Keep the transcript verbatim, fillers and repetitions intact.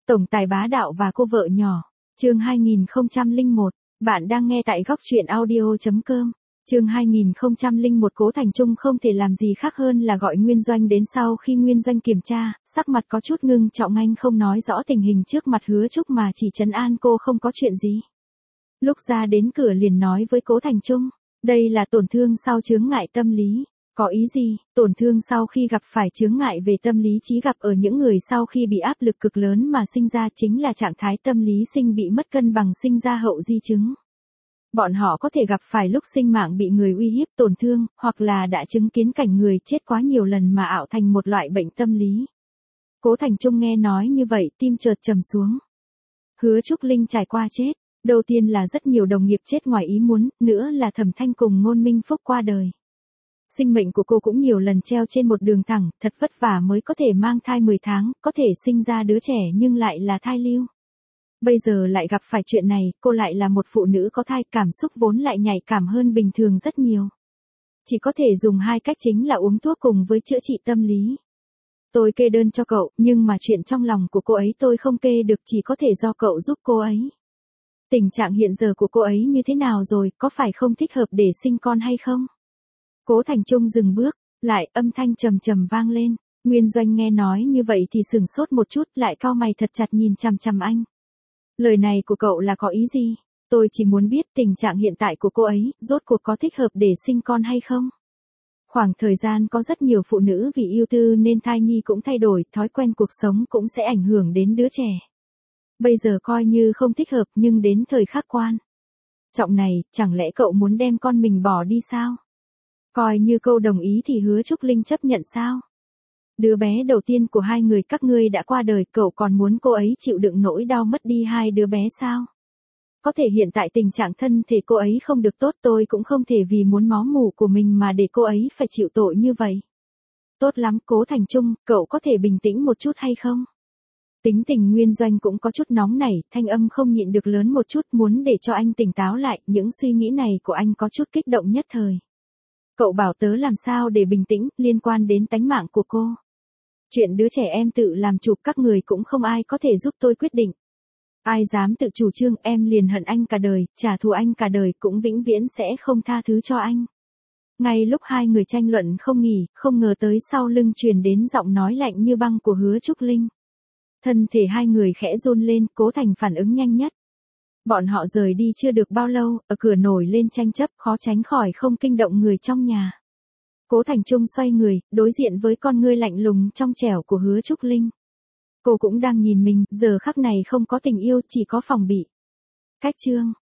Tổng tài bá đạo và cô vợ nhỏ. Chương hai nghìn không trăm lẻ một. Bạn đang nghe tại góc truyện audio chấm com. Chương hai nghìn không trăm lẻ một. Cố Thành Trung không thể làm gì khác hơn là gọi Nguyên Doanh đến. Sau khi Nguyên Doanh kiểm tra, sắc mặt có chút ngưng trọng, anh không nói rõ tình hình trước mặt Hứa Trúc mà chỉ trấn an cô không có chuyện gì. Lúc ra đến cửa liền nói với Cố Thành Trung, đây là tổn thương sau chướng ngại tâm lý. Có ý gì? Tổn thương sau khi gặp phải chướng ngại về tâm lý chỉ gặp ở những người sau khi bị áp lực cực lớn mà sinh ra, chính là trạng thái tâm lý sinh bị mất cân bằng, sinh ra hậu di chứng. Bọn họ có thể gặp phải lúc sinh mạng bị người uy hiếp, tổn thương, hoặc là đã chứng kiến cảnh người chết quá nhiều lần mà ảo thành một loại bệnh tâm lý. Cố Thành Trung nghe nói như vậy, tim chợt trầm xuống. Hứa Trúc Linh trải qua chết, đầu tiên là rất nhiều đồng nghiệp chết ngoài ý muốn, nữa là Thẩm Thanh cùng Ngôn Minh Phúc qua đời. Sinh mệnh của cô cũng nhiều lần treo trên một đường thẳng, thật vất vả mới có thể mang thai mười tháng, có thể sinh ra đứa trẻ nhưng lại là thai lưu. Bây giờ lại gặp phải chuyện này, cô lại là một phụ nữ có thai, cảm xúc vốn lại nhạy cảm hơn bình thường rất nhiều. Chỉ có thể dùng hai cách, chính là uống thuốc cùng với chữa trị tâm lý. Tôi kê đơn cho cậu, nhưng mà chuyện trong lòng của cô ấy tôi không kê được, chỉ có thể do cậu giúp cô ấy. Tình trạng hiện giờ của cô ấy như thế nào rồi, có phải không thích hợp để sinh con hay không? Cố Thành Trung dừng bước, lại âm thanh trầm trầm vang lên. Nguyên Doanh nghe nói như vậy thì sửng sốt một chút, lại cau mày thật chặt nhìn chằm chằm anh. Lời này của cậu là có ý gì? Tôi chỉ muốn biết tình trạng hiện tại của cô ấy, rốt cuộc có thích hợp để sinh con hay không? Khoảng thời gian có rất nhiều phụ nữ vì ưu tư nên thai nhi cũng thay đổi, thói quen cuộc sống cũng sẽ ảnh hưởng đến đứa trẻ. Bây giờ coi như không thích hợp, nhưng đến thời khắc quan trọng này, chẳng lẽ cậu muốn đem con mình bỏ đi sao? Coi như câu đồng ý thì Hứa Trúc Linh chấp nhận sao? Đứa bé đầu tiên của hai người các ngươi đã qua đời, cậu còn muốn cô ấy chịu đựng nỗi đau mất đi hai đứa bé sao? Có thể hiện tại tình trạng thân thể cô ấy không được tốt, tôi cũng không thể vì muốn máu mủ của mình mà để cô ấy phải chịu tội như vậy. Tốt lắm, Cố Thành Trung, cậu có thể bình tĩnh một chút hay không? Tính tình Nguyên Doanh cũng có chút nóng nảy, thanh âm không nhịn được lớn một chút, muốn để cho anh tỉnh táo lại, những suy nghĩ này của anh có chút kích động nhất thời. Cậu bảo tớ làm sao để bình tĩnh, liên quan đến tánh mạng của cô. Chuyện đứa trẻ em tự làm chủ, các người cũng không ai có thể giúp tôi quyết định. Ai dám tự chủ trương, em liền hận anh cả đời, trả thù anh cả đời, cũng vĩnh viễn sẽ không tha thứ cho anh. Ngay lúc hai người tranh luận không nghỉ, không ngờ tới sau lưng truyền đến giọng nói lạnh như băng của Hứa Trúc Linh. Thân thể hai người khẽ run lên, Cố Thành phản ứng nhanh nhất. Bọn họ rời đi chưa được bao lâu, ở cửa nổi lên tranh chấp, khó tránh khỏi không kinh động người trong nhà. Cố Thành Trung xoay người, đối diện với con ngươi lạnh lùng trong trẻo của Hứa Trúc Linh. Cô cũng đang nhìn mình, giờ khắc này không có tình yêu, chỉ có phòng bị. Cách chương.